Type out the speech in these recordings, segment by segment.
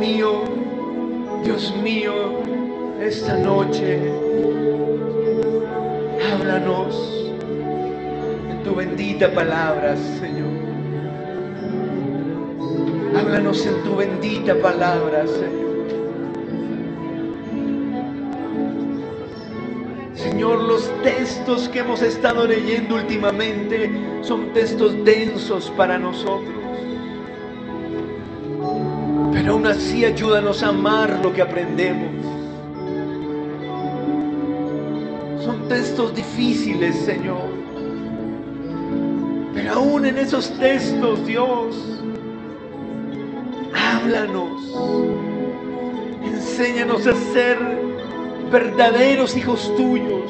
Dios mío, esta noche, háblanos en tu bendita palabra, Señor. Háblanos en tu bendita palabra, Señor. Señor, los textos que hemos estado leyendo últimamente son textos densos para nosotros. Pero aún así ayúdanos a amar lo que aprendemos. Son textos difíciles, Señor. Pero aún en esos textos, Dios, háblanos. Enséñanos a ser verdaderos hijos tuyos.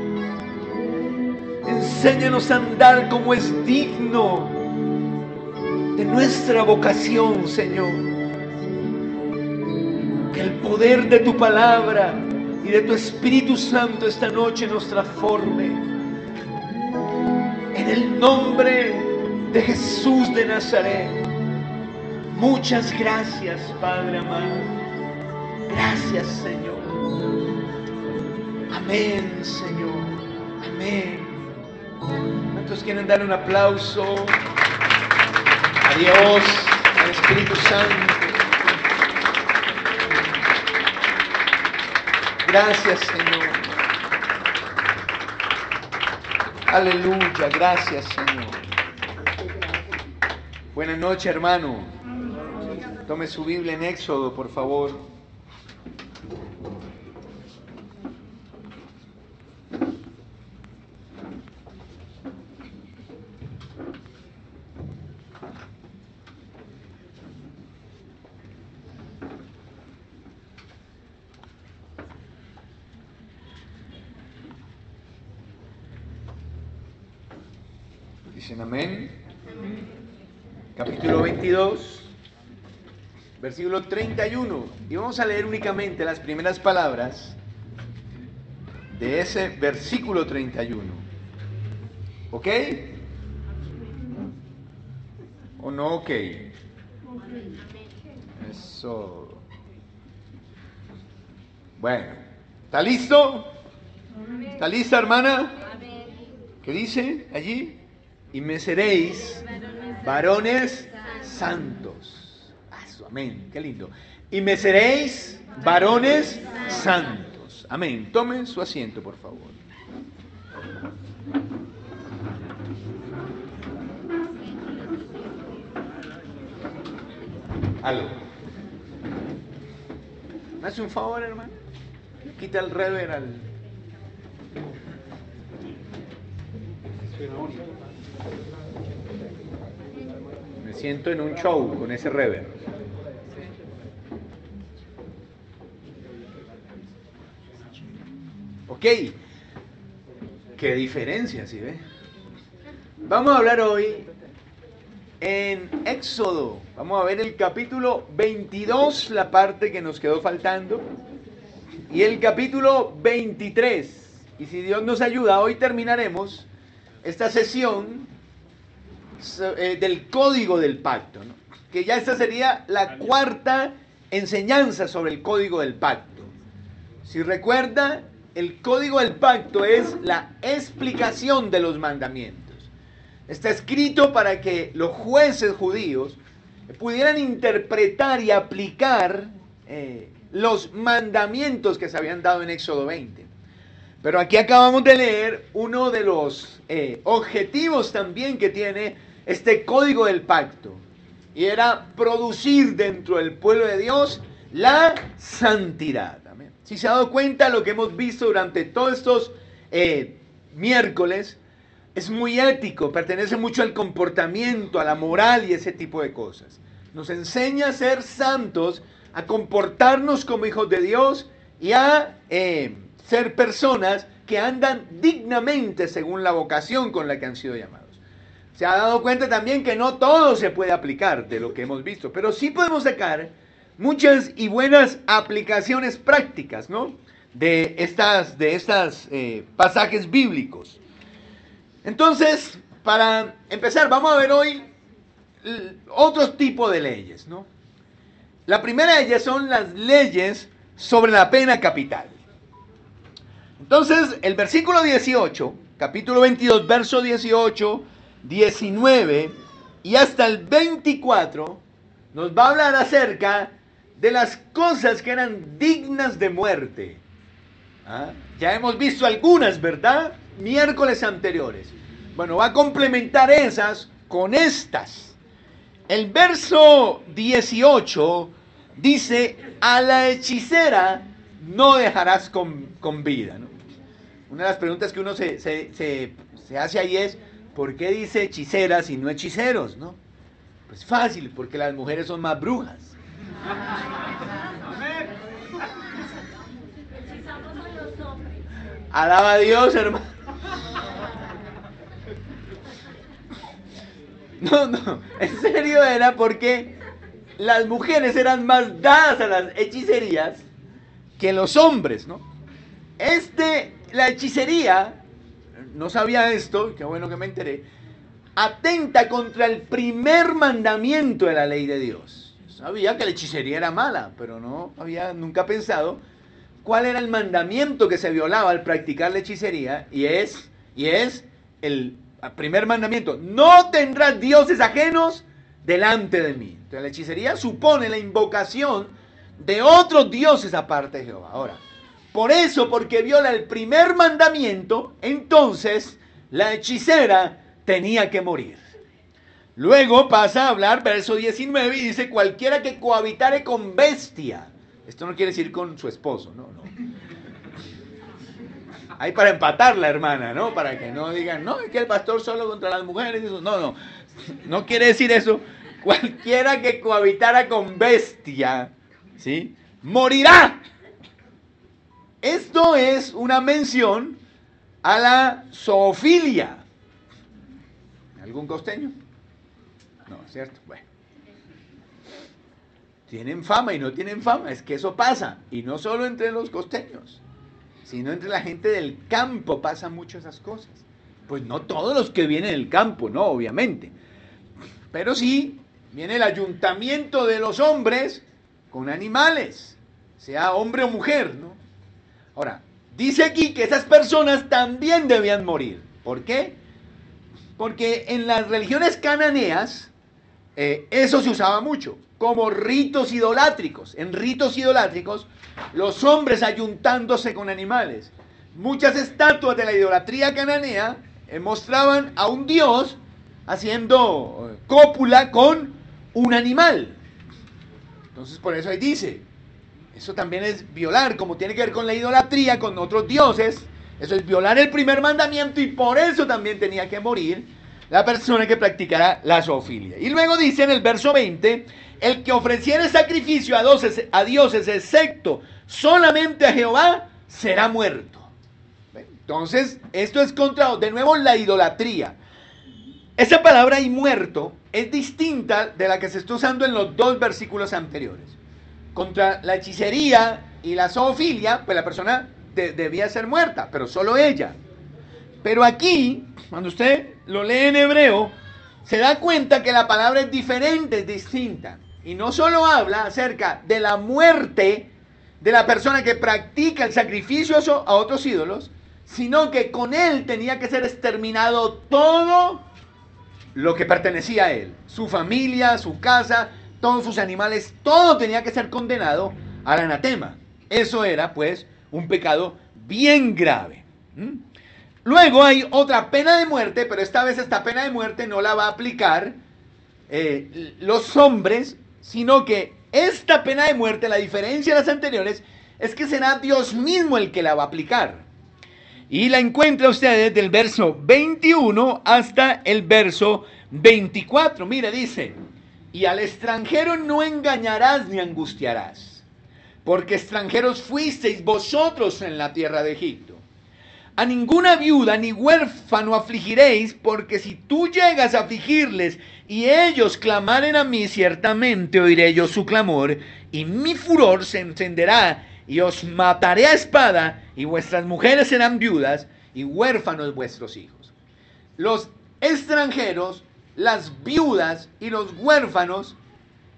Enséñanos a andar como es digno de nuestra vocación, Señor. Que el poder de tu palabra y de tu Espíritu Santo esta noche nos transforme. En el nombre de Jesús de Nazaret. Muchas gracias, Padre amado. Gracias, Señor. Amén, Señor. Amén. ¿Cuántos quieren dar un aplauso a Dios, al Espíritu Santo? Gracias, Señor. Aleluya, gracias, Señor. Buenas noches, hermano. Tome su Biblia en Éxodo, por favor. Dicen amén. Capítulo 22, versículo 31. Y vamos a leer únicamente las primeras palabras de ese versículo 31. ¿Ok? ¿O no ok? Eso. Bueno, ¿está listo? ¿Está lista, hermana? ¿Qué dice allí? Y me seréis varones santos. Amén, qué lindo. Y me seréis varones santos. Amén. Tomen su asiento, por favor. Aló. ¿Me hace un favor, hermano? Quita el rever al... Me siento en un show con ese reverb. Ok. Qué diferencia, ¿sí ve? Vamos a hablar hoy en Éxodo. Vamos a ver el capítulo 22, la parte que nos quedó faltando. Y el capítulo 23. Y si Dios nos ayuda, hoy terminaremos esta sesión del código del pacto, ¿no? Que ya esta sería la cuarta enseñanza sobre el código del pacto. Si recuerda, el código del pacto es la explicación de los mandamientos. Está escrito para que los jueces judíos pudieran interpretar y aplicar los mandamientos que se habían dado en Éxodo 20. Pero aquí acabamos de leer uno de los objetivos también que tiene este código del pacto. Y era producir dentro del pueblo de Dios la santidad. Amén. Si se ha dado cuenta, lo que hemos visto durante todos estos miércoles es muy ético, pertenece mucho al comportamiento, a la moral y ese tipo de cosas. Nos enseña a ser santos, a comportarnos como hijos de Dios y a ser personas que andan dignamente según la vocación con la que han sido llamados. Se ha dado cuenta también que no todo se puede aplicar de lo que hemos visto, pero sí podemos sacar muchas y buenas aplicaciones prácticas, ¿no? de estas pasajes bíblicos. Entonces, para empezar, vamos a ver hoy otro tipo de leyes, ¿no? La primera de ellas son las leyes sobre la pena capital. Entonces, el versículo 18, capítulo 22, verso 18, 19 y hasta el 24, nos va a hablar acerca de las cosas que eran dignas de muerte. Ya hemos visto algunas, ¿verdad? Miércoles anteriores. Bueno, va a complementar esas con estas. El verso 18 dice, a la hechicera no dejarás con vida, ¿no? Una de las preguntas que uno se hace ahí es, ¿por qué dice hechiceras y no hechiceros, no? Pues fácil, porque las mujeres son más brujas. Alaba a Dios, hermano. No, en serio era porque las mujeres eran más dadas a las hechicerías que los hombres, ¿no? La hechicería, no sabía esto, qué bueno que me enteré, atenta contra el primer mandamiento de la ley de Dios. Sabía que la hechicería era mala, pero no había nunca pensado cuál era el mandamiento que se violaba al practicar la hechicería, y es el primer mandamiento: no tendrás dioses ajenos delante de mí. Entonces la hechicería supone la invocación de otros dioses aparte de Jehová. Ahora, por eso, porque viola el primer mandamiento, entonces la hechicera tenía que morir. Luego pasa a hablar, verso 19, y dice, cualquiera que cohabitare con bestia. Esto no quiere decir con su esposo, no. Ahí para empatar la hermana, ¿no? Para que no digan, no, es que el pastor solo contra las mujeres. No quiere decir eso. Cualquiera que cohabitara con bestia, ¿sí?, morirá. Esto es una mención a la zoofilia. ¿Algún costeño? No, ¿cierto? Bueno. Tienen fama y no tienen fama, es que eso pasa. Y no solo entre los costeños, sino entre la gente del campo pasan mucho esas cosas. Pues no todos los que vienen del campo, no, obviamente. Pero sí, viene el ayuntamiento de los hombres con animales, sea hombre o mujer, ¿no? Ahora, dice aquí que esas personas también debían morir. ¿Por qué? Porque en las religiones cananeas eso se usaba mucho, como ritos idolátricos. En ritos idolátricos, los hombres ayuntándose con animales. Muchas estatuas de la idolatría cananea mostraban a un dios haciendo cópula con un animal. Entonces por eso ahí dice, eso también es violar, como tiene que ver con la idolatría, con otros dioses. Eso es violar el primer mandamiento, y por eso también tenía que morir la persona que practicara la zoofilia. Y luego dice en el verso 20, el que ofreciere sacrificio a dioses excepto solamente a Jehová, será muerto. Entonces, esto es contra, de nuevo, la idolatría. Esa palabra "y muerto" es distinta de la que se está usando en los dos versículos anteriores. Contra la hechicería y la zoofilia, pues la persona debía ser muerta, pero solo ella. Pero aquí, cuando usted lo lee en hebreo, se da cuenta que la palabra es diferente, es distinta. Y no solo habla acerca de la muerte de la persona que practica el sacrificio a otros ídolos, sino que con él tenía que ser exterminado todo lo que pertenecía a él. Su familia, su casa, todos sus animales, todo tenía que ser condenado al anatema. Eso era, pues, un pecado bien grave. Luego hay otra pena de muerte, pero esta vez esta pena de muerte no la va a aplicar los hombres, sino que esta pena de muerte, la diferencia de las anteriores, es que será Dios mismo el que la va a aplicar. Y la encuentra usted desde el verso 21 hasta el verso 24. Mire, dice, y al extranjero no engañarás ni angustiarás, porque extranjeros fuisteis vosotros en la tierra de Egipto. A ninguna viuda ni huérfano afligiréis, porque si tú llegas a afligirles y ellos clamaren a mí, ciertamente oiré yo su clamor, y mi furor se encenderá, y os mataré a espada, y vuestras mujeres serán viudas, y huérfanos vuestros hijos. Los extranjeros, las viudas y los huérfanos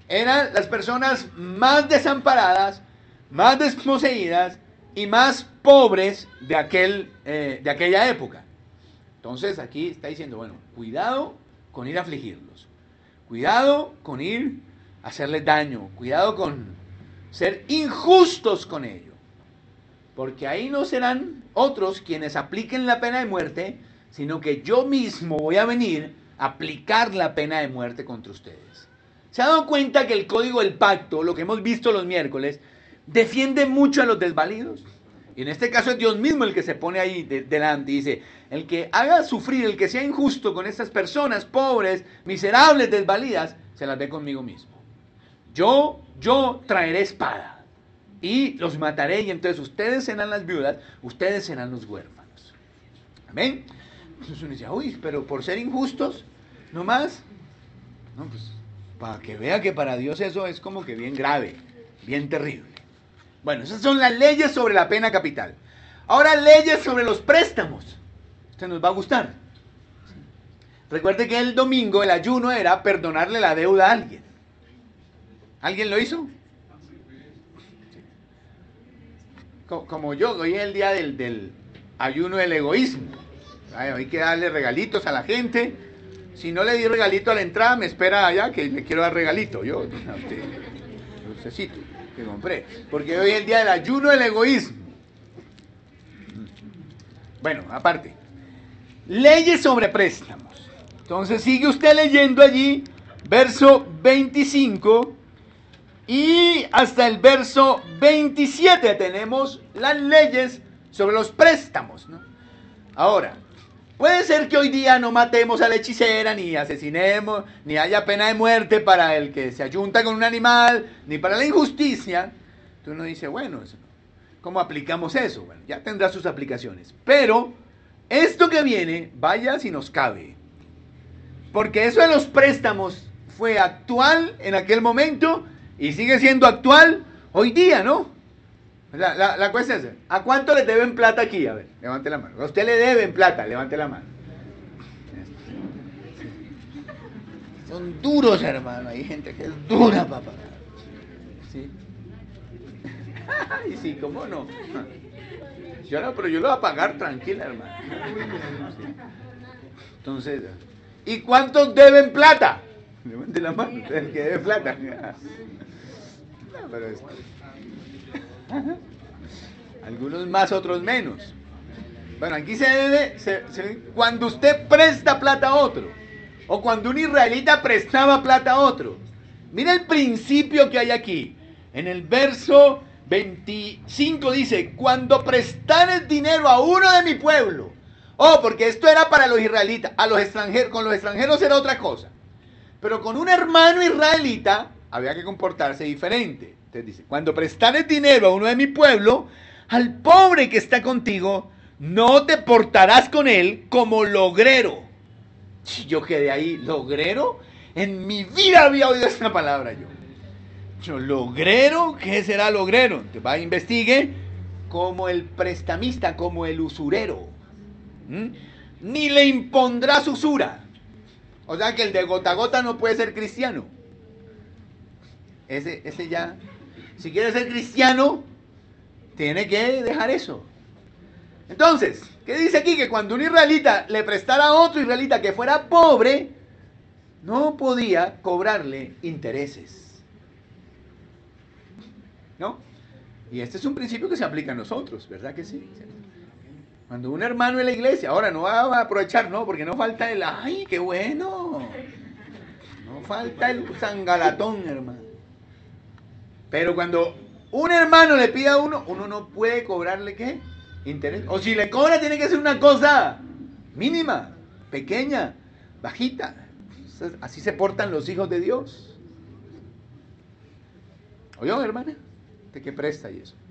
eran las personas más desamparadas, más desposeídas y más pobres de aquella época. Entonces aquí está diciendo, bueno, cuidado con ir a afligirlos, cuidado con ir a hacerles daño, cuidado con ser injustos con ellos, porque ahí no serán otros quienes apliquen la pena de muerte, sino que yo mismo voy a venir a aplicar la pena de muerte contra ustedes. ¿Se ha dado cuenta que el código del pacto, lo que hemos visto los miércoles, defiende mucho a los desvalidos? Y en este caso es Dios mismo el que se pone ahí delante y dice, el que haga sufrir, el que sea injusto con estas personas pobres, miserables, desvalidas, se las dé conmigo mismo. Yo traeré espada y los mataré, y entonces ustedes serán las viudas, ustedes serán los huérfanos. Amén. Entonces uno dice, uy, pero por ser injustos, no más. No, pues para que vea que para Dios eso es como que bien grave, bien terrible. Bueno, esas son las leyes sobre la pena capital. Ahora, leyes sobre los préstamos. Esto nos va a gustar. Recuerde que el domingo el ayuno era perdonarle la deuda a alguien. ¿Alguien lo hizo? Como yo, hoy es el día del ayuno del egoísmo. Hay que darle regalitos a la gente. Si no le di regalito a la entrada, me espera allá que le quiero dar regalito. Yo, necesito que compré. Porque hoy es el día del ayuno del egoísmo. Bueno, aparte. Leyes sobre préstamos. Entonces sigue usted leyendo allí, verso 25 y hasta el verso 27 tenemos las leyes sobre los préstamos, ¿no? Ahora, puede ser que hoy día no matemos a la hechicera, ni asesinemos, ni haya pena de muerte para el que se ayunta con un animal, ni para la injusticia. Entonces uno dice, bueno, ¿cómo aplicamos eso? Bueno, ya tendrá sus aplicaciones. Pero esto que viene, vaya si nos cabe. Porque eso de los préstamos fue actual en aquel momento y sigue siendo actual hoy día, ¿no? La cuestión es, ¿a cuánto le deben plata aquí? A ver, levante la mano. A usted le deben plata, levante la mano. Son duros, hermano. Hay gente que es dura, papá. ¿Sí? Y sí, ¿cómo no? Yo no, pero yo lo voy a pagar tranquila, hermano. Sí. Entonces, ¿y cuántos deben plata? Levante la mano, el que debe plata. No, pero esto. Algunos más, otros menos. Bueno, aquí se debe, cuando usted presta plata a otro, o cuando un israelita prestaba plata a otro. Mira el principio que hay aquí. En el verso 25 dice, cuando prestares dinero a uno de mi pueblo. Oh, porque esto era para los israelitas, a los extranjeros, con los extranjeros era otra cosa. Pero con un hermano israelita había que comportarse diferente. Entonces dice, cuando prestares dinero a uno de mi pueblo, al pobre que está contigo, no te portarás con él como logrero. Yo quedé ahí, ¿logrero? En mi vida había oído esta palabra yo. ¿Logrero? ¿Qué será logrero? Entonces va, investigue, como el prestamista, como el usurero. Ni le impondrás usura. O sea que el de gota a gota no puede ser cristiano. Ese ya, si quiere ser cristiano, tiene que dejar eso. Entonces, ¿qué dice aquí? Que cuando un israelita le prestara a otro israelita que fuera pobre, no podía cobrarle intereses. ¿No? Y este es un principio que se aplica a nosotros, ¿verdad que sí? Cuando un hermano en la iglesia, ahora no va a aprovechar, no, porque no falta el, ¡ay, qué bueno! No falta el sangalatón, hermano. Pero cuando un hermano le pide a uno, uno no puede cobrarle, ¿qué? Interés. O si le cobra, tiene que ser una cosa mínima, pequeña, bajita. Así se portan los hijos de Dios. ¿Oyó, hermana? ¿De qué presta y eso?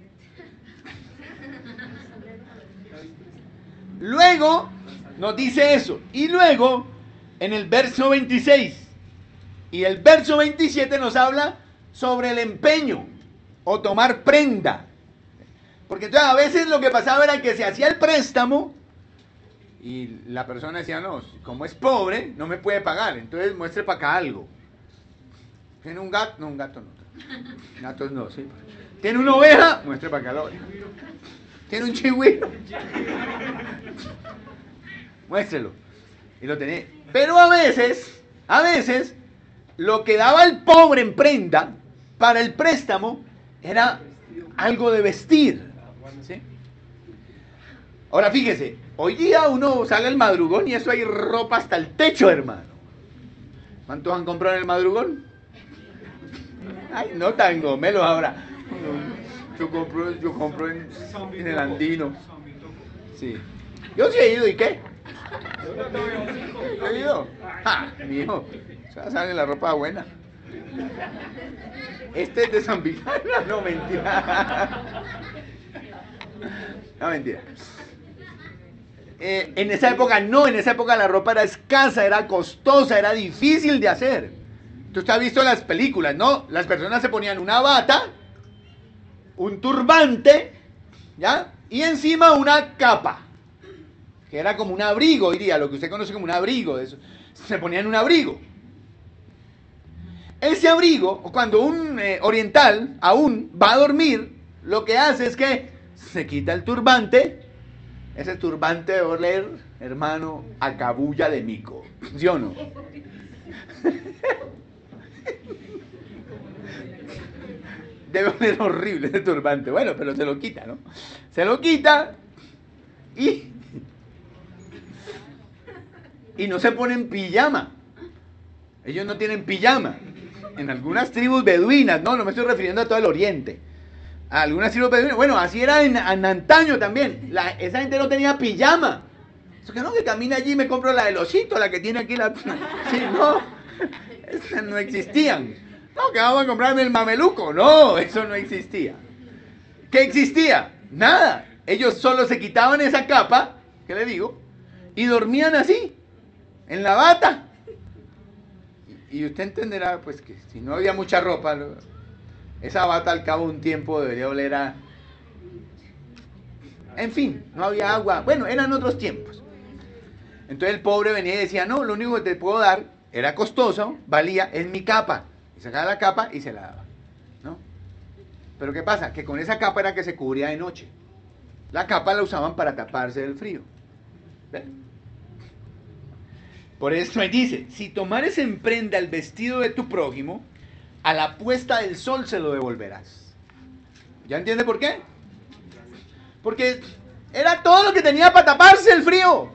Luego nos dice eso. Y luego, en el verso 26 y el verso 27 nos habla sobre el empeño o tomar prenda. Porque entonces a veces lo que pasaba era que se hacía el préstamo y la persona decía, no, como es pobre, no me puede pagar, entonces muestre para acá algo. ¿Tiene un gato? No, un gato no. Gatos no, sí. ¿Tiene una oveja? Muestre para acá la oveja. ¿Tiene un chigüiro? Muéstrelo. Y lo tenía. Pero a veces, lo que daba el pobre en prenda para el préstamo era algo de vestir. ¿Sí? Ahora fíjese, hoy día uno sale al madrugón y eso hay ropa hasta el techo, hermano. ¿Cuántos han comprado en el madrugón? Ay, no tan gomelos ahora. Yo compro en el Andino. Sí. Yo sí he ido, ¿y qué? ¿He ido? Ah, mijo, sale la ropa buena. Este es de San Vicente. No, mentira. No, mentira. En esa época no, en esa época la ropa era escasa, era costosa, era difícil de hacer. Tú has visto las películas, ¿no? Las personas se ponían una bata, un turbante, ¿ya? Y encima una capa, que era como un abrigo, hoy día, lo que usted conoce como un abrigo. Eso. Se ponían un abrigo. Ese abrigo, cuando un oriental aún va a dormir, lo que hace es que se quita el turbante. Ese turbante debe oler, hermano, a cabulla de mico. ¿Sí o no? Debe oler horrible ese turbante. Bueno, pero se lo quita, ¿no? Se lo quita y no se ponen pijama. Ellos no tienen pijama. En algunas tribus beduinas, no me estoy refiriendo a todo el oriente. A algunas tribus beduinas, bueno, así era en antaño también. Esa gente no tenía pijama. Eso que no, que camina allí y me compro la del osito, la que tiene aquí la... Sí, no, esas no existían. No, que vamos a comprarme el mameluco. No, eso no existía. ¿Qué existía? Nada. Ellos solo se quitaban esa capa, ¿qué le digo? Y dormían así, en la bata. Y usted entenderá, pues, que si no había mucha ropa, esa bata al cabo de un tiempo debería oler a... En fin, no había agua. Bueno, eran otros tiempos. Entonces el pobre venía y decía, no, lo único que te puedo dar, era costoso, valía, es mi capa. Y sacaba la capa y se la daba, ¿no? Pero ¿qué pasa? Que con esa capa era que se cubría de noche. La capa la usaban para taparse del frío. ¿Ven? Por eso me dice, si tomares en prenda el vestido de tu prójimo, a la puesta del sol se lo devolverás. ¿Ya entiende por qué? Porque era todo lo que tenía para taparse el frío.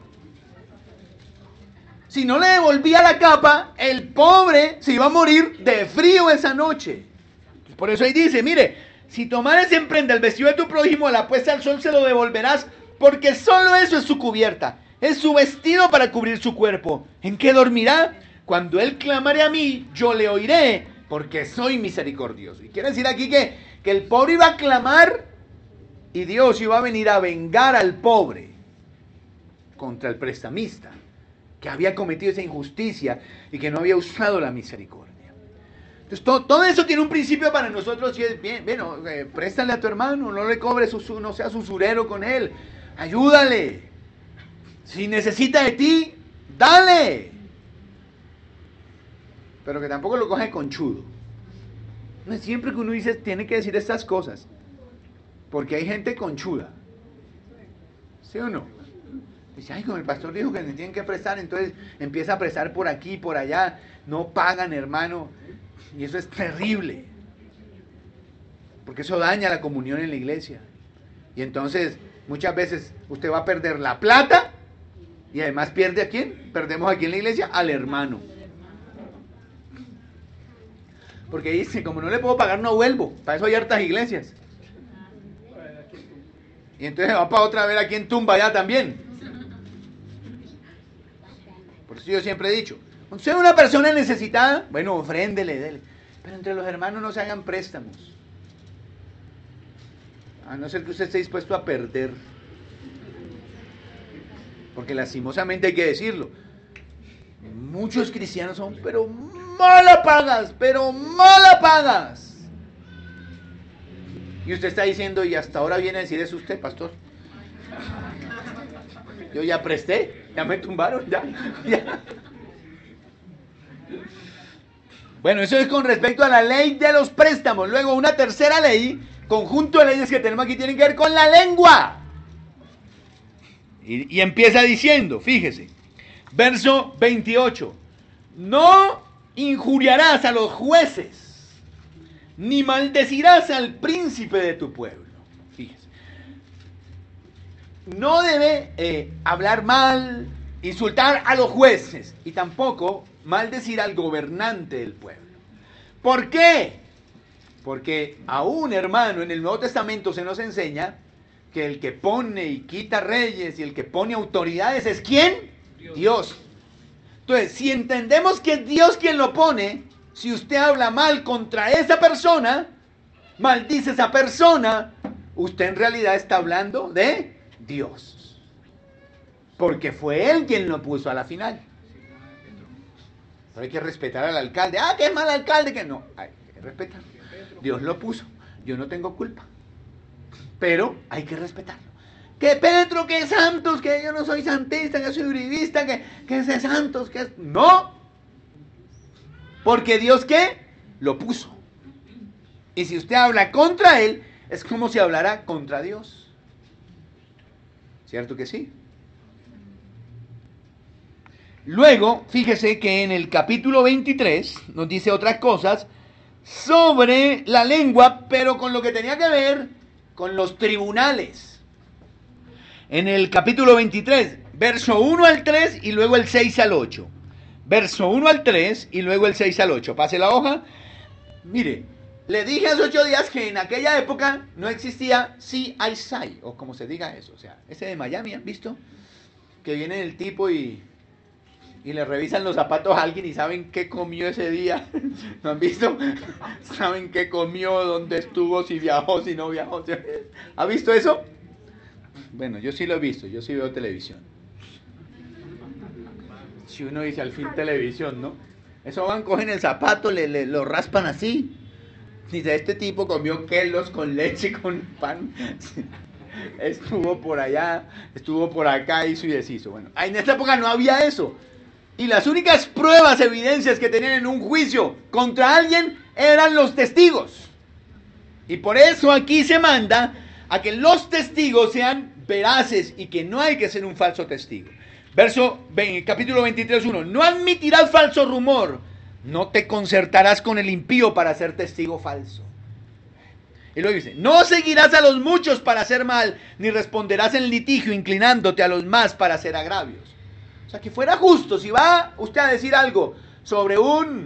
Si no le devolvía la capa, el pobre se iba a morir de frío esa noche. Por eso ahí dice, mire, si tomares en prenda el vestido de tu prójimo, a la puesta del sol se lo devolverás, porque solo eso es su cubierta. Es su vestido para cubrir su cuerpo. ¿En qué dormirá? Cuando él clamare a mí, yo le oiré, porque soy misericordioso. Y quiere decir aquí que el pobre iba a clamar y Dios iba a venir a vengar al pobre contra el prestamista, que había cometido esa injusticia y que no había usado la misericordia. Entonces todo eso tiene un principio para nosotros y es bien, bueno, préstale a tu hermano, no le cobres, no seas usurero con él, ayúdale. Si necesita de ti, dale. Pero que tampoco lo coge conchudo. No es siempre que uno dice, tiene que decir estas cosas. Porque hay gente conchuda. ¿Sí o no? Dice, ay, como el pastor dijo que me tienen que prestar, entonces empieza a prestar por aquí, por allá. No pagan, hermano. Y eso es terrible. Porque eso daña la comunión en la iglesia. Y entonces, muchas veces, usted va a perder la plata. Y además pierde a quién? Perdemos aquí en la iglesia al hermano. Porque dice, como no le puedo pagar, no vuelvo. Para eso hay hartas iglesias. Y entonces va para otra vez aquí en tumba allá también. Por eso yo siempre he dicho, cuando usted es una persona necesitada, bueno, ofréndele, dele. Pero entre los hermanos no se hagan préstamos. A no ser que usted esté dispuesto a perder. Porque lastimosamente hay que decirlo, muchos cristianos son, pero mala pagas. Y usted está diciendo, y hasta ahora viene a decir eso usted, pastor. Yo ya presté, ya me tumbaron, ya. Bueno, eso es con respecto a la ley de los préstamos. Luego una tercera ley, conjunto de leyes que tenemos aquí, tienen que ver con la lengua. Y empieza diciendo, fíjese, verso 28, no injuriarás a los jueces, ni maldecirás al príncipe de tu pueblo. Fíjese, no debe hablar mal, insultar a los jueces, y tampoco maldecir al gobernante del pueblo. ¿Por qué? Porque aún, hermano, en el Nuevo Testamento se nos enseña que el que pone y quita reyes y el que pone autoridades es ¿quién? Dios. Entonces, si entendemos que es Dios quien lo pone, si usted habla mal contra esa persona, maldice a esa persona, usted en realidad está hablando de Dios. Porque fue Él quien lo puso a la final. Pero hay que respetar al alcalde. Ah, que es mal alcalde, que no. Hay que respetar. Dios lo puso. Yo no tengo culpa. Pero hay que respetarlo. Que Petro, que Santos, que yo no soy santista, que soy uribista, que es de Santos, que es... No. Porque Dios, ¿qué? Lo puso. Y si usted habla contra Él, es como si hablara contra Dios. ¿Cierto que sí? Luego, fíjese que en el capítulo 23 nos dice otras cosas sobre la lengua, pero con lo que tenía que ver con los tribunales. En el capítulo 23, verso 1 al 3 y luego el 6 al 8. Verso 1 al 3 y luego el 6 al 8. Pase la hoja. Mire, le dije hace 8 días que en aquella época no existía CSI, o como se diga eso. O sea, ese de Miami, ¿han visto? Que viene el tipo y le revisan los zapatos a alguien y saben qué comió ese día. ¿No han visto? Saben qué comió, dónde estuvo, si viajó, si no viajó. ¿Ha visto eso? Bueno, yo sí lo he visto, yo sí veo televisión. Si uno dice al fin televisión, ¿no? Eso van, cogen el zapato, lo raspan así. Dice, este tipo comió quelos con leche, con pan. Estuvo por allá, estuvo por acá, hizo y deshizo. Bueno, en esta época no había eso. Y las únicas pruebas, evidencias que tenían en un juicio contra alguien eran los testigos. Y por eso aquí se manda a que los testigos sean veraces y que no hay que ser un falso testigo. Capítulo 23, 1. No admitirás falso rumor, no te concertarás con el impío para ser testigo falso. Y luego dice, no seguirás a los muchos para hacer mal, ni responderás en litigio inclinándote a los más para hacer agravios. O sea, que fuera justo, si va usted a decir algo sobre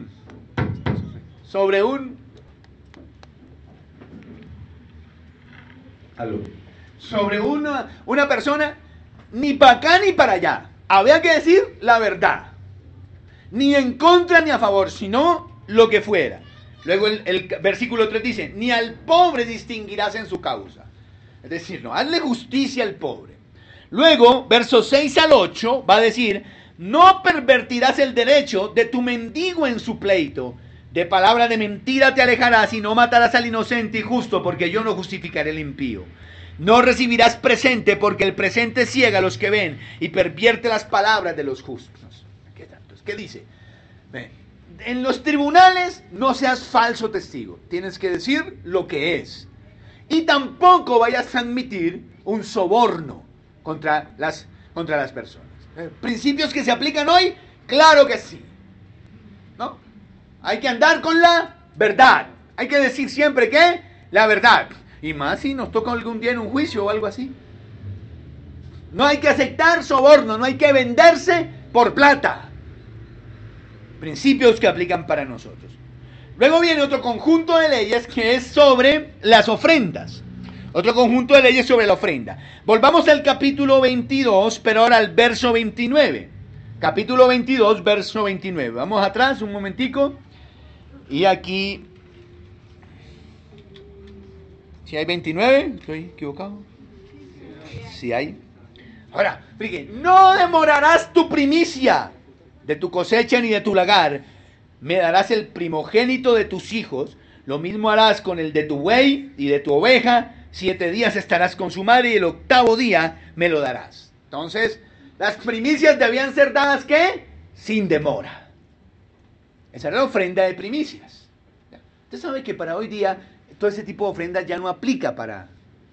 una persona, ni para acá ni para allá. Había que decir la verdad. Ni en contra ni a favor, sino lo que fuera. Luego el versículo 3 dice, ni al pobre distinguirás en su causa. Es decir, no, hazle justicia al pobre. Luego, versos 6 al 8, va a decir, no pervertirás el derecho de tu mendigo en su pleito. De palabra de mentira te alejarás y no matarás al inocente y justo, porque yo no justificaré el impío. No recibirás presente, porque el presente ciega a los que ven y pervierte las palabras de los justos. ¿Qué dice? En los tribunales no seas falso testigo. Tienes que decir lo que es. Y tampoco vayas a admitir un soborno contra las personas. ¿Principios que se aplican hoy? Claro que sí. ¿No? Hay que andar con la verdad. Hay que decir siempre que la verdad. Y más si nos toca algún día en un juicio o algo así. No hay que aceptar soborno, no hay que venderse por plata. Principios que aplican para nosotros. Luego viene otro conjunto de leyes que es sobre las ofrendas. Otro conjunto de leyes sobre la ofrenda. Volvamos al capítulo 22, pero ahora al verso 29. Capítulo 22, verso 29. Vamos atrás un momentico. Y aquí... ¿Si hay 29? ¿Estoy equivocado? Sí hay. Ahora, fíjense, no demorarás tu primicia de tu cosecha ni de tu lagar. Me darás el primogénito de tus hijos. Lo mismo harás con el de tu buey y de tu oveja. 7 días estarás con su madre y el 8º día me lo darás. Entonces, las primicias debían ser dadas, ¿qué? Sin demora. Esa era la ofrenda de primicias. Usted sabe que para hoy día todo ese tipo de ofrendas ya no aplica para...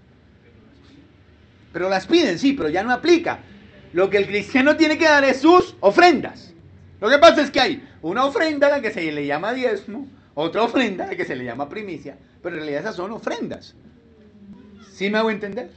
Pero las piden, sí, pero ya no aplica. Lo que el cristiano tiene que dar es sus ofrendas. Lo que pasa es que hay una ofrenda a la que se le llama diezmo, otra ofrenda a la que se le llama primicia, pero en realidad esas son ofrendas. ¿Sí me hago entender?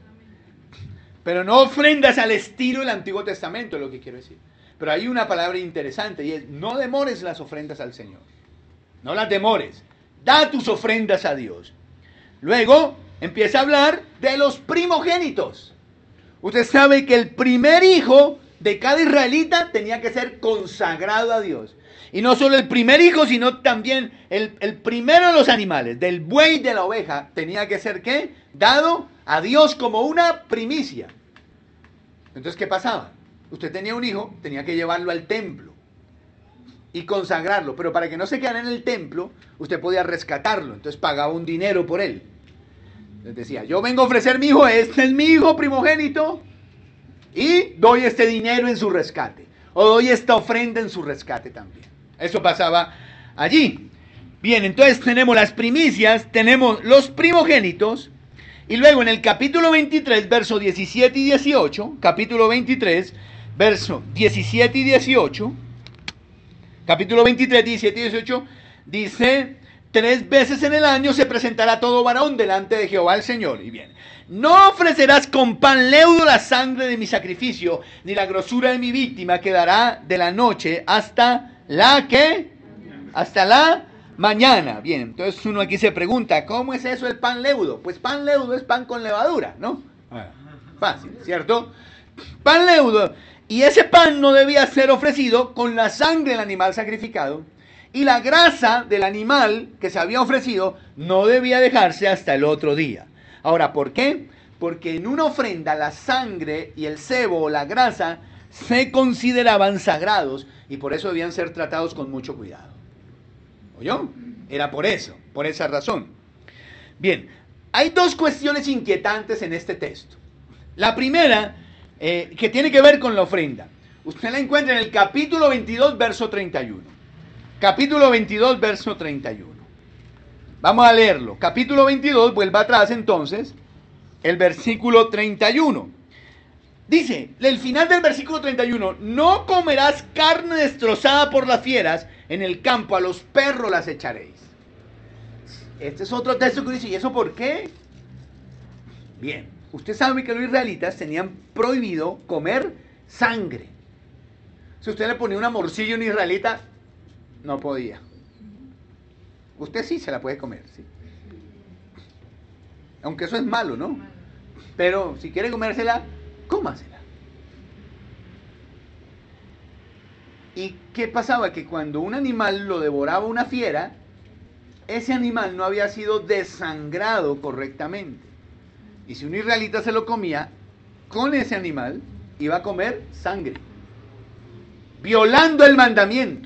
Pero no ofrendas al estilo del Antiguo Testamento, es lo que quiero decir. Pero hay una palabra interesante y es: no demores las ofrendas al Señor. No las demores. Da tus ofrendas a Dios. Luego empieza a hablar de los primogénitos. Usted sabe que el primer hijo de cada israelita tenía que ser consagrado a Dios. Y no solo el primer hijo, sino también el primero de los animales, del buey y de la oveja, tenía que ser ¿qué? Dado a Dios como una primicia. Entonces, ¿qué pasaba? Usted tenía un hijo, tenía que llevarlo al templo y consagrarlo. Pero para que no se quedara en el templo, usted podía rescatarlo. Entonces pagaba un dinero por él. Les decía: yo vengo a ofrecer mi hijo, este es mi hijo primogénito, y doy este dinero en su rescate. O doy esta ofrenda en su rescate también. Eso pasaba allí. Bien, entonces tenemos las primicias, tenemos los primogénitos, y luego en el capítulo 23, versos 17 y 18, capítulo 23, versos 17 y 18, capítulo 23, 17 y 18, dice: 3 veces en el año se presentará todo varón delante de Jehová el Señor. Y bien, no ofrecerás con pan leudo la sangre de mi sacrificio, ni la grosura de mi víctima quedará de la noche hasta la ¿qué? Hasta la mañana. Bien, entonces uno aquí se pregunta: ¿cómo es eso el pan leudo? Pues pan leudo es pan con levadura, ¿no? Fácil, ¿cierto? Pan leudo. Y ese pan no debía ser ofrecido con la sangre del animal sacrificado, y la grasa del animal que se había ofrecido no debía dejarse hasta el otro día. Ahora, ¿por qué? Porque en una ofrenda la sangre y el sebo o la grasa se consideraban sagrados y por eso debían ser tratados con mucho cuidado. ¿Oyó? Era por eso, por esa razón. Bien, hay 2 cuestiones inquietantes en este texto. La primera, que tiene que ver con la ofrenda. Usted la encuentra en el capítulo 22, verso 31. Capítulo 22, verso 31. Vamos a leerlo. Capítulo 22, vuelva atrás entonces, el versículo 31. Dice, el final del versículo 31, no comerás carne destrozada por las fieras, en el campo a los perros las echaréis. Este es otro texto que dice, ¿y eso por qué? Bien, usted sabe que los israelitas tenían prohibido comer sangre. Si usted le ponía una morcilla a un israelita, no podía. Usted sí se la puede comer, sí. Aunque eso es malo, ¿no? Pero si quiere comérsela, cómasela. ¿Y qué pasaba? Que cuando un animal lo devoraba una fiera, ese animal no había sido desangrado correctamente. Y si un israelita se lo comía, con ese animal iba a comer sangre, violando el mandamiento.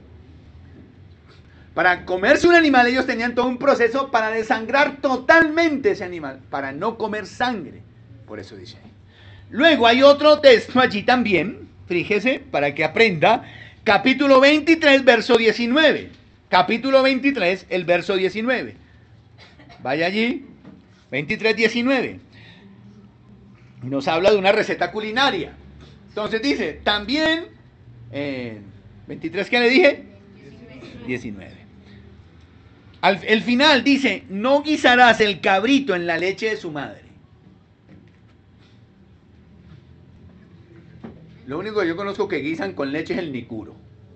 Para comerse un animal ellos tenían todo un proceso para desangrar totalmente ese animal, para no comer sangre. Por eso dice ahí. Luego hay otro texto allí también, fíjese, para que aprenda, capítulo 23, verso 19. Capítulo 23, el verso 19. Vaya allí, 23, 19. Nos habla de una receta culinaria. Entonces dice, también, 23, ¿qué le dije? 19. El final dice, no guisarás el cabrito en la leche de su madre. Lo único que yo conozco que guisan con leche es el nicuro.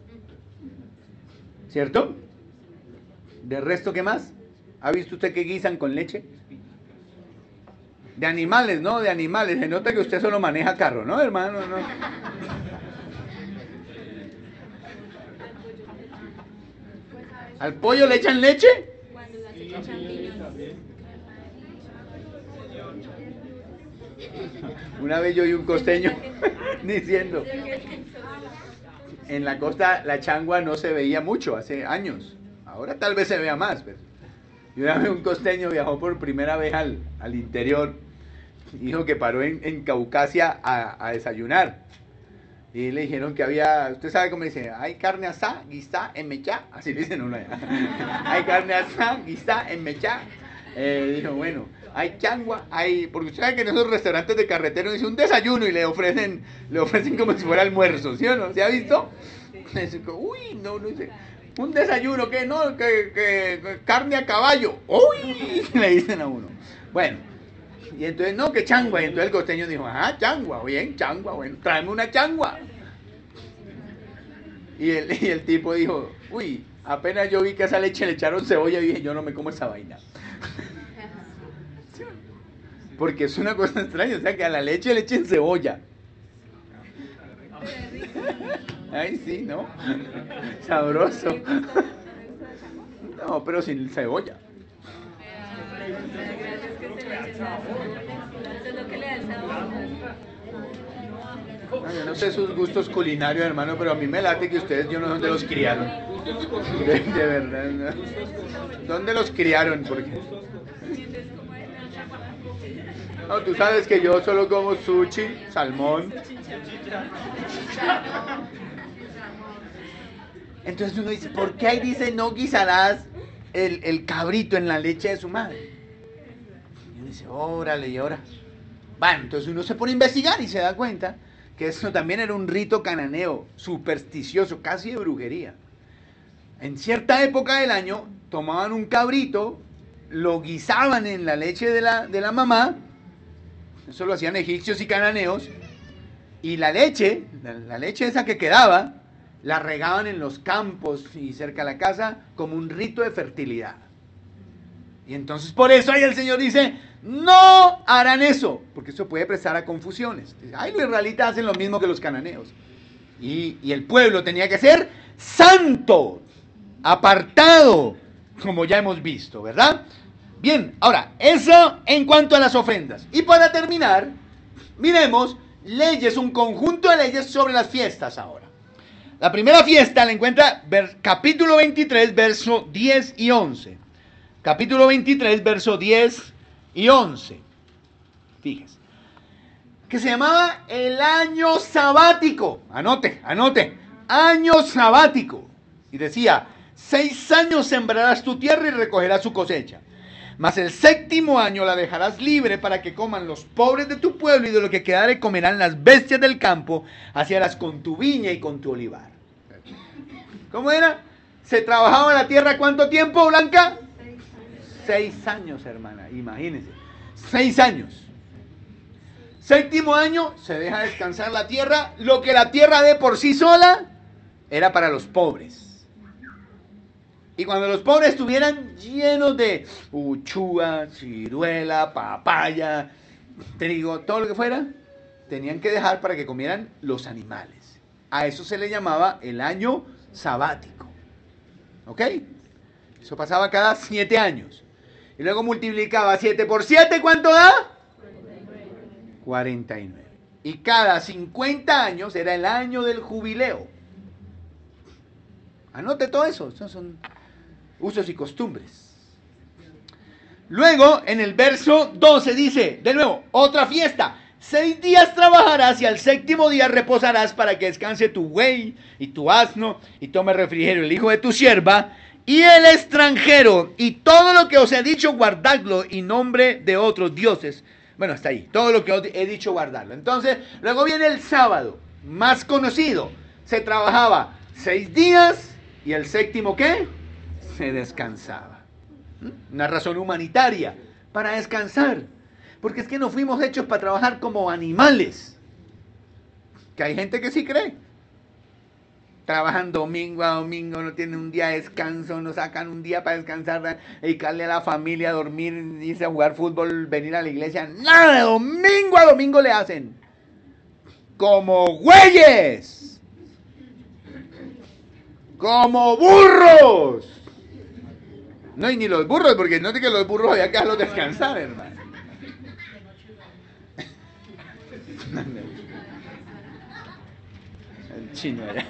¿Cierto? ¿De resto qué más? ¿Ha visto usted que guisan con leche? De animales, ¿no? De animales. Se nota que usted solo maneja carro, ¿no, hermano? No. ¿Al pollo le echan leche? Una vez yo oí un costeño diciendo, en la costa la changua no se veía mucho hace años, ahora tal vez se vea más, pero y una vez un costeño viajó por primera vez al interior, dijo que paró en Caucasia a desayunar, Y le dijeron que había, usted sabe cómo dice, hay carne asada, guisá, en mechá, así le dicen uno allá. Hay carne asada, guisá, en mechá. Dijo, bueno, hay changua, hay, porque usted sabe que en esos restaurantes de carretero dice un desayuno y le ofrecen como si fuera almuerzo, ¿sí o no? ¿Se ha visto? Uy, no dice, un desayuno, ¿qué? No, que carne a caballo, uy, le dicen a uno. Bueno, y entonces, no, que changua, y entonces el costeño dijo, changua, bien, changua, bueno, tráeme una changua. Y el tipo dijo, uy, apenas yo vi que a esa leche le echaron cebolla y dije, yo no me como esa vaina. Porque es una cosa extraña, o sea, que a la leche le echen cebolla. Ay, sí, ¿no? Sabroso. No, pero sin cebolla. No, yo no sé sus gustos culinarios, hermano, pero a mí me late que ustedes, yo no sé dónde los criaron. De verdad, ¿no? ¿Dónde los criaron? Porque... No, tú sabes que yo solo como sushi, salmón. Entonces uno dice, ¿por qué ahí dice no guisarás el cabrito en la leche de su madre? Y uno dice, órale, y ahora. Bueno, entonces uno se pone a investigar y se da cuenta que eso también era un rito cananeo, supersticioso, casi de brujería. En cierta época del año tomaban un cabrito, lo guisaban en la leche de la mamá, eso lo hacían egipcios y cananeos, y la leche esa que quedaba, la regaban en los campos y cerca de la casa como un rito de fertilidad. Y entonces por eso ahí el Señor dice, no harán eso, porque eso puede prestar a confusiones. Ay, los israelitas hacen lo mismo que los cananeos. Y el pueblo tenía que ser santo, apartado, como ya hemos visto, ¿verdad? Bien, ahora, eso en cuanto a las ofrendas. Y para terminar, miremos leyes, un conjunto de leyes sobre las fiestas ahora. La primera fiesta la encuentra capítulo 23, verso 10 y 11. Capítulo 23, verso 10 y 11. Fíjese. Que se llamaba el año sabático. Anote. Año sabático. Y decía, 6 años sembrarás tu tierra y recogerás su cosecha. Mas el 7º año la dejarás libre para que coman los pobres de tu pueblo, y de lo que quedare comerán las bestias del campo, así harás con tu viña y con tu olivar. ¿Cómo era? ¿Se trabajaba la tierra cuánto tiempo, Blanca? 6 años, hermana, imagínense. 6 años. 7º año se deja descansar la tierra. Lo que la tierra de por sí sola era para los pobres. Y cuando los pobres estuvieran llenos de uchúa, ciruela, papaya, trigo, todo lo que fuera, tenían que dejar para que comieran los animales. A eso se le llamaba el año sabático. ¿Ok? Eso pasaba cada 7 años. Y luego multiplicaba 7 por 7, ¿cuánto da? 49. Y cada 50 años era el año del jubileo. Anote todo eso. Esos son usos y costumbres. Luego, en el verso 12 dice, de nuevo, otra fiesta. 6 días trabajarás y al 7º día reposarás para que descanse tu buey y tu asno y tome refrigerio el hijo de tu sierva y el extranjero, y todo lo que os he dicho guardadlo y nombre de otros dioses. Bueno, hasta ahí, todo lo que os he dicho guardarlo. Entonces, luego viene el sábado, más conocido. Se trabajaba 6 días y el 7º, ¿qué? Se descansaba. Una razón humanitaria para descansar. Porque es que no fuimos hechos para trabajar como animales. Que hay gente que sí cree. Trabajan domingo a domingo, no tienen un día de descanso, no sacan un día para descansar, dedicarle a la familia, dormir, irse a jugar fútbol, venir a la iglesia. Nada, de domingo a domingo le hacen. Como güeyes. Como burros. No, y ni los burros, porque no es que los burros había que dejarlos descansar, hermano. El chino era.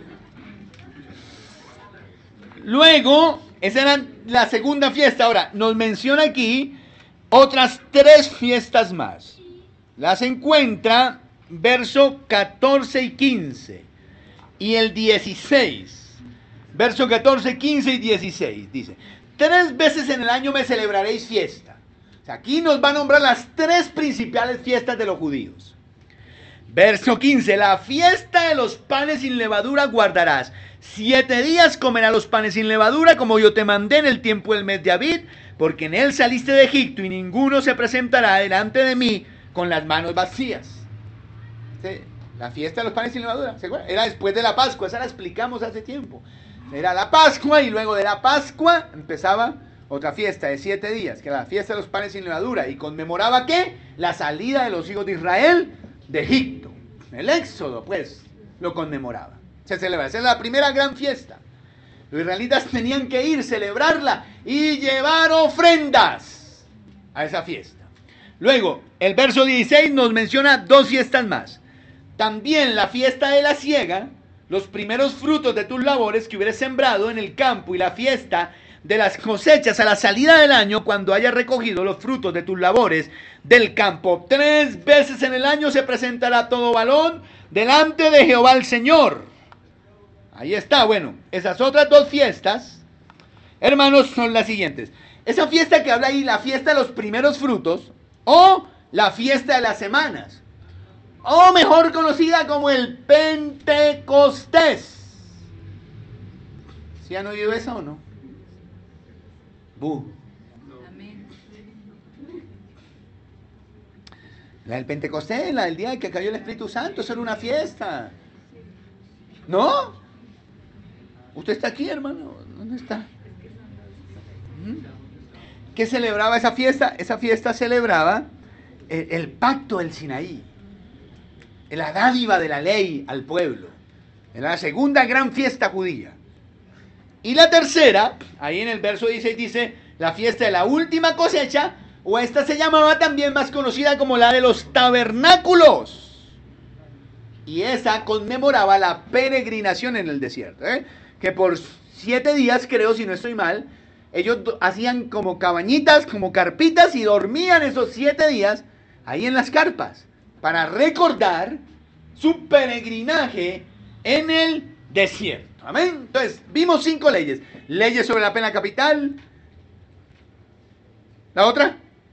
Luego, esa era la segunda fiesta. Ahora, nos menciona aquí otras 3 fiestas más. Las encuentra verso 14 y 15 y el 16. Verso 14, 15 y 16 dice: 3 veces en el año me celebraréis fiesta. O sea, aquí nos va a nombrar las 3 principales fiestas de los judíos. Verso 15: la fiesta de los panes sin levadura guardarás. 7 días comerás los panes sin levadura, como yo te mandé en el tiempo del mes de Abib, porque en él saliste de Egipto, y ninguno se presentará delante de mí con las manos vacías. ¿Sí? La fiesta de los panes sin levadura, ¿se acuerdan? Era después de la Pascua, esa la explicamos hace tiempo. Era la Pascua, y luego de la Pascua empezaba otra fiesta de 7 días, que era la fiesta de los panes sin levadura, y conmemoraba ¿qué? La salida de los hijos de Israel de Egipto. El Éxodo, pues, lo conmemoraba. Se celebra, esa es la primera gran fiesta. Los israelitas tenían que ir, celebrarla y llevar ofrendas a esa fiesta. Luego, el verso 16 nos menciona 2 fiestas más. También la fiesta de la siega, los primeros frutos de tus labores que hubieras sembrado en el campo, y la fiesta de las cosechas a la salida del año, cuando hayas recogido los frutos de tus labores del campo. 3 veces en el año se presentará todo varón delante de Jehová el Señor. Ahí está. Bueno, esas otras 2 fiestas, hermanos, son las siguientes. Esa fiesta que habla ahí, la fiesta de los primeros frutos, o la fiesta de las semanas, o mejor conocida como el Pentecostés. ¿Sí han oído esa o no? La del Pentecostés, la del día en que cayó el Espíritu Santo, eso era una fiesta. ¿No? ¿Usted está aquí, hermano? ¿Dónde está? ¿Qué celebraba esa fiesta? Esa fiesta celebraba el pacto del Sinaí, la dádiva de la ley al pueblo. Era la segunda gran fiesta judía. Y la tercera, ahí en el verso 16 dice, la fiesta de la última cosecha, o esta se llamaba también más conocida como la de los tabernáculos. Y esa conmemoraba la peregrinación en el desierto, que por 7 días, creo, si no estoy mal, ellos hacían como cabañitas, como carpitas, y dormían esos 7 días ahí en las carpas, para recordar su peregrinaje en el desierto. Amén. Entonces, vimos 5 leyes. Leyes sobre la pena capital. ¿La otra?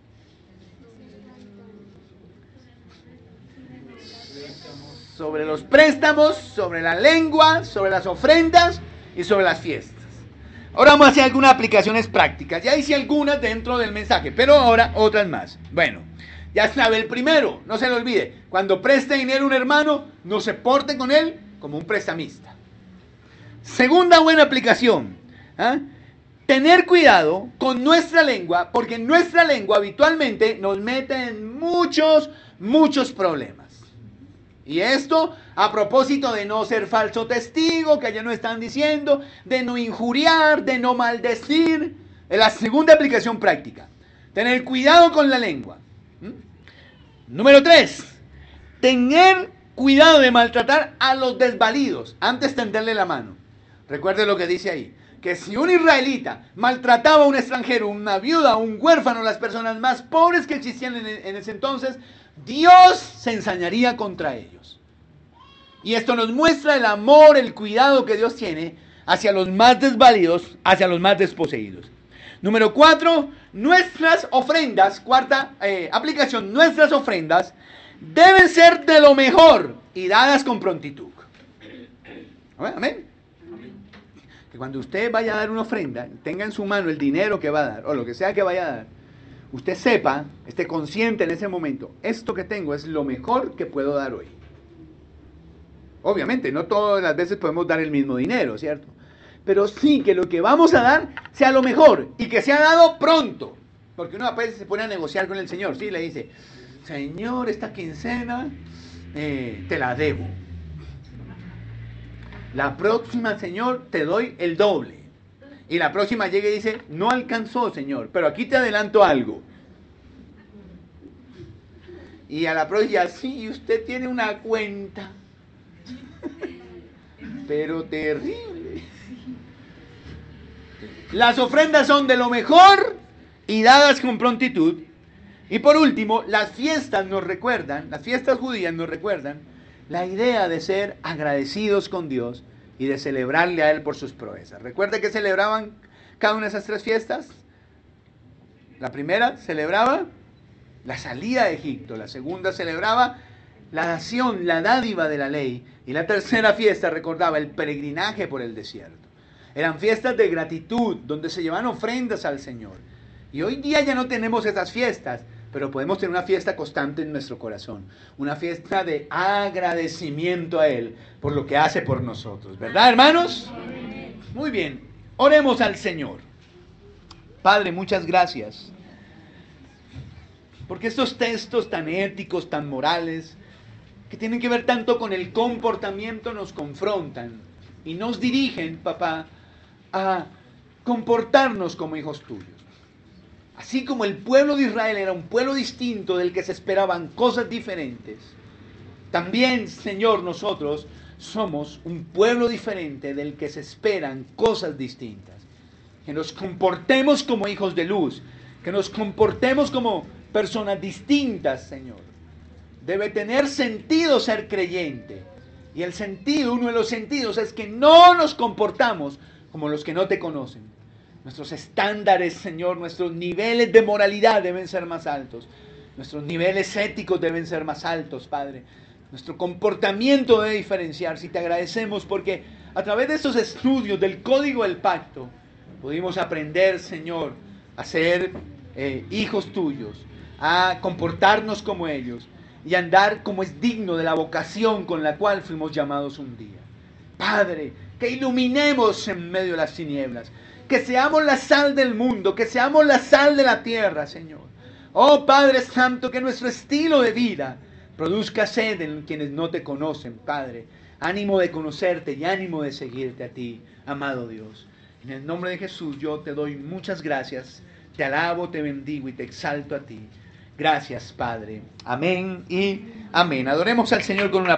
Sobre los préstamos, sobre la lengua, sobre las ofrendas y sobre las fiestas. Ahora vamos a hacer algunas aplicaciones prácticas. Ya hice algunas dentro del mensaje, pero ahora otras más. Bueno, ya sabe el primero, no se lo olvide. Cuando preste dinero a un hermano, no se porte con él como un prestamista. Segunda buena aplicación, tener cuidado con nuestra lengua, porque nuestra lengua habitualmente nos mete en muchos problemas. Y esto a propósito de no ser falso testigo, que allá nos están diciendo, de no injuriar, de no maldecir. Es la segunda aplicación práctica. Tener cuidado con la lengua. Número 3. Tener cuidado de maltratar a los desvalidos antes de tenderle la mano. Recuerde lo que dice ahí, que si un israelita maltrataba a un extranjero, una viuda, un huérfano, las personas más pobres que existían en ese entonces, Dios se ensañaría contra ellos. Y esto nos muestra el amor, el cuidado que Dios tiene hacia los más desvalidos, hacia los más desposeídos. Número 4, nuestras ofrendas, cuarta aplicación, nuestras ofrendas deben ser de lo mejor y dadas con prontitud. Amén. Que cuando usted vaya a dar una ofrenda, tenga en su mano el dinero que va a dar, o lo que sea que vaya a dar, usted sepa, esté consciente en ese momento, esto que tengo es lo mejor que puedo dar hoy. Obviamente, no todas las veces podemos dar el mismo dinero, ¿cierto? Pero sí que lo que vamos a dar sea lo mejor y que sea dado pronto. Porque uno a veces se pone a negociar con el Señor, ¿sí? Le dice, Señor, esta quincena te la debo. La próxima, Señor, te doy el doble. Y la próxima llega y dice, no alcanzó, Señor, pero aquí te adelanto algo. Y a la próxima, sí, usted tiene una cuenta, pero terrible. Las ofrendas son de lo mejor y dadas con prontitud. Y por último, las fiestas judías nos recuerdan la idea de ser agradecidos con Dios y de celebrarle a Él por sus proezas. ¿Recuerda que celebraban cada una de esas tres fiestas? La primera celebraba la salida de Egipto, la segunda celebraba la nación, la dádiva de la ley, y la tercera fiesta recordaba el peregrinaje por el desierto. Eran fiestas de gratitud, donde se llevaban ofrendas al Señor. Y hoy día ya no tenemos esas fiestas, pero podemos tener una fiesta constante en nuestro corazón, una fiesta de agradecimiento a Él por lo que hace por nosotros, ¿verdad, hermanos? Muy bien, oremos al Señor. Padre, muchas gracias, porque estos textos tan éticos, tan morales, que tienen que ver tanto con el comportamiento, nos confrontan y nos dirigen, papá, a comportarnos como hijos tuyos. Así como el pueblo de Israel era un pueblo distinto del que se esperaban cosas diferentes, también, Señor, nosotros somos un pueblo diferente del que se esperan cosas distintas. Que nos comportemos como hijos de luz, que nos comportemos como personas distintas, Señor. Debe tener sentido ser creyente. Y el sentido, uno de los sentidos, es que no nos comportamos como los que no te conocen. Nuestros estándares, Señor, nuestros niveles de moralidad deben ser más altos. Nuestros niveles éticos deben ser más altos, Padre. Nuestro comportamiento debe diferenciarse. Y te agradecemos porque a través de estos estudios del Código del Pacto pudimos aprender, Señor, a ser hijos tuyos, a comportarnos como ellos y a andar como es digno de la vocación con la cual fuimos llamados un día. Padre, que iluminemos en medio de las tinieblas, que seamos la sal del mundo, que seamos la sal de la tierra, Señor. Oh Padre Santo, que nuestro estilo de vida produzca sed en quienes no te conocen, Padre. Ánimo de conocerte y ánimo de seguirte a ti, amado Dios. En el nombre de Jesús yo te doy muchas gracias, te alabo, te bendigo y te exalto a ti. Gracias, Padre. Amén y amén. Adoremos al Señor con una